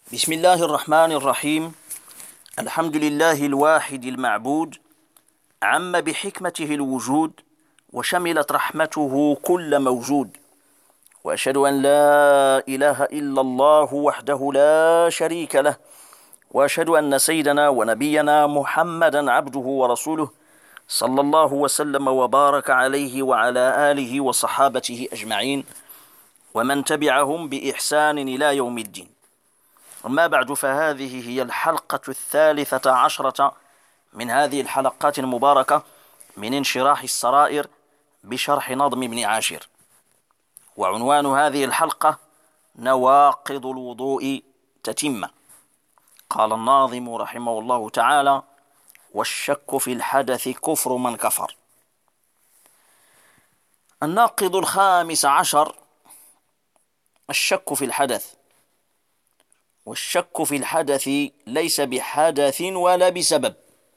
بسم الله الرحمن الرحيم. الحمد لله الواحد المعبود، عم بحكمته الوجود، وشملت رحمته كل موجود. وأشهد أن لا إله إلا الله وحده لا شريك له، وأشهد أن سيدنا ونبينا محمدا عبده ورسوله، صلى الله وسلم وبارك عليه وعلى آله وصحابته أجمعين، ومن تبعهم بإحسان إلى يوم الدين. أما بعد، فهذه هي الحلقة 13 من هذه الحلقات المباركة من انشراح السرائر بشرح نظم ابن عاشر. وعنوان هذه الحلقة نواقض الوضوء تتمة. قال الناظم رحمه الله تعالى: والشك في الحدث كفر من كفر. الناقض 15 الشك في الحدث. والشك في الحدث ليس بحدث ولا بسبب،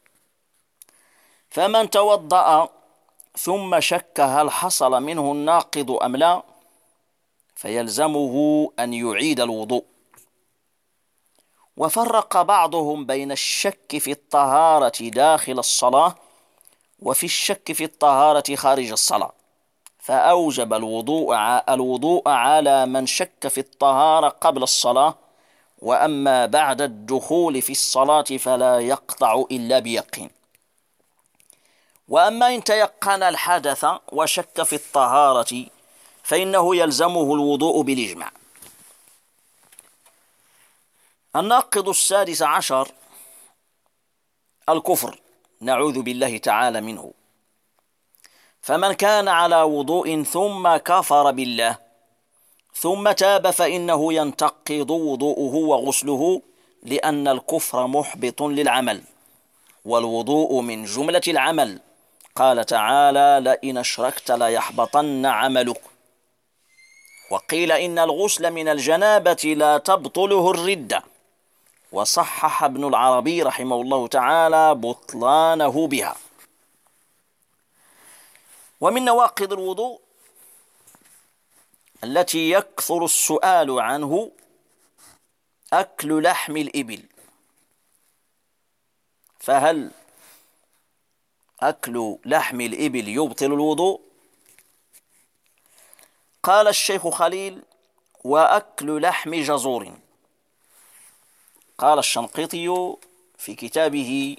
فمن توضأ ثم شك هل حصل منه الناقض أم لا، فيلزمه أن يعيد الوضوء. وفرق بعضهم بين الشك في الطهارة داخل الصلاة وفي الشك في الطهارة خارج الصلاة، فأوجب الوضوء على من شك في الطهارة قبل الصلاة، وأما بعد الدخول في الصلاة فلا يقطع إلا بيقين. وأما إن تيقن الحدث وشك في الطهارة فإنه يلزمه الوضوء بالإجماع. الناقض 16 الكفر، نعوذ بالله تعالى منه. فمن كان على وضوء ثم كفر بالله ثم تاب فإنه ينتقض وضوءه وغسله، لأن الكفر محبط للعمل، والوضوء من جملة العمل. قال تعالى: لئن أشركت ليحبطن عملك. وقيل إن الغسل من الجنابة لا تبطله الردة، وصحح ابن العربي رحمه الله تعالى بطلانه بها. ومن نواقض الوضوء التي يكثر السؤال عنه أكل لحم الإبل. فهل أكل لحم الإبل يبطل الوضوء؟ قال الشيخ خليل: وأكل لحم جزور. قال الشنقيطي في كتابه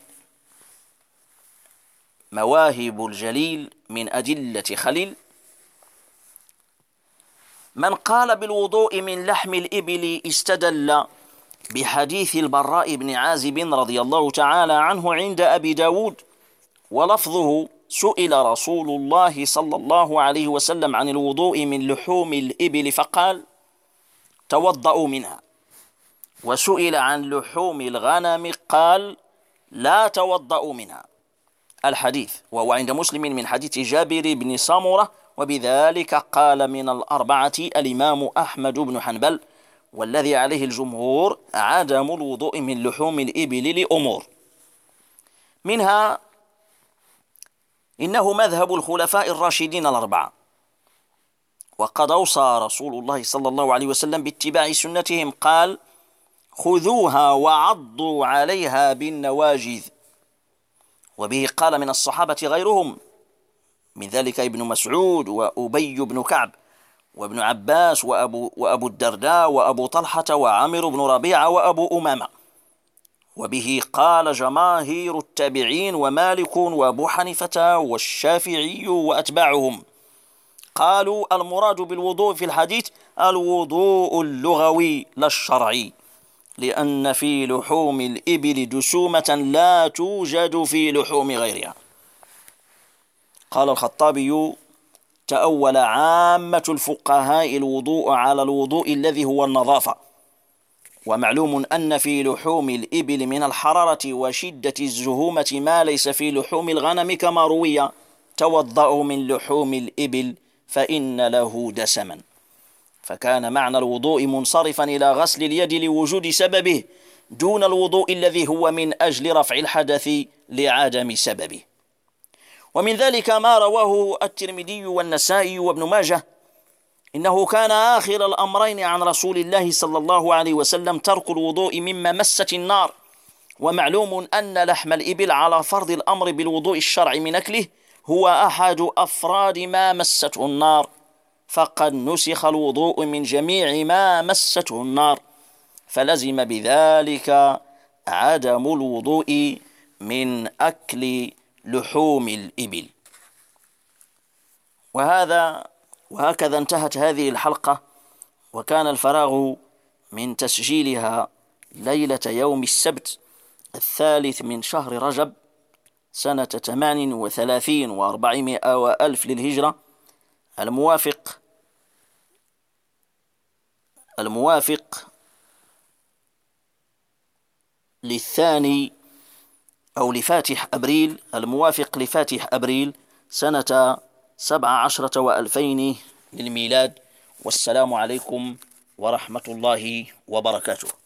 مواهب الجليل من أدلة خليل: من قال بالوضوء من لحم الإبل استدل بحديث البراء بن عازب رضي الله تعالى عنه عند أبي داود، ولفظه: سئل رسول الله صلى الله عليه وسلم عن الوضوء من لحوم الإبل فقال: توضأوا منها. وسئل عن لحوم الغنم قال: لا توضأوا منها. الحديث وهو عند مسلم من حديث جابر بن سمرة، وبذلك قال من الأربعة الإمام أحمد بن حنبل، والذي عليه الجمهور عدم الوضوء من لحوم الإبل لأمور. منها: إنه مذهب الخلفاء الراشدين الأربعة، وقد أوصى رسول الله صلى الله عليه وسلم باتباع سنتهم، قال: خذوها وعضوا عليها بالنواجذ. وبه قال من الصحابة غيرهم، من ذلك ابن مسعود وأبي بن كعب وابن عباس وأبو الدرداء وأبو طلحة وعامر بن ربيعة وأبو أمامة. وبه قال جماهير التابعين ومالك وأبو حنيفة والشافعي وأتباعهم. قالوا: المراد بالوضوء في الحديث الوضوء اللغوي لا الشرعي، لأن في لحوم الإبل دسومة لا توجد في لحوم غيرها. قال الخطابي: تأول عامة الفقهاء الوضوء على الوضوء الذي هو النظافة، ومعلوم أن في لحوم الإبل من الحرارة وشدة الزهومة ما ليس في لحوم الغنم، كما روي: توضأوا من لحوم الإبل فإن له دسما. فكان معنى الوضوء منصرفا إلى غسل اليد لوجود سببه، دون الوضوء الذي هو من أجل رفع الحدث لعدم سببه. ومن ذلك ما رواه الترمذي والنسائي وابن ماجه إنه كان آخر الأمرين عن رسول الله صلى الله عليه وسلم ترك الوضوء مما مست النار، ومعلوم أن لحم الإبل على فرض الأمر بالوضوء الشرعي من أكله هو أحد أفراد ما مسته النار، فقد نسخ الوضوء من جميع ما مسته النار، فلزم بذلك عدم الوضوء من أكل لحوم الإبل. وهكذا انتهت هذه الحلقة، وكان الفراغ من تسجيلها ليلة يوم السبت 3 من شهر رجب سنة 38 و400 وألف للهجرة، الموافق للثاني أو لفاتح أبريل، الموافق لفاتح أبريل سنة 17 و2000 للميلاد. والسلام عليكم ورحمة الله وبركاته.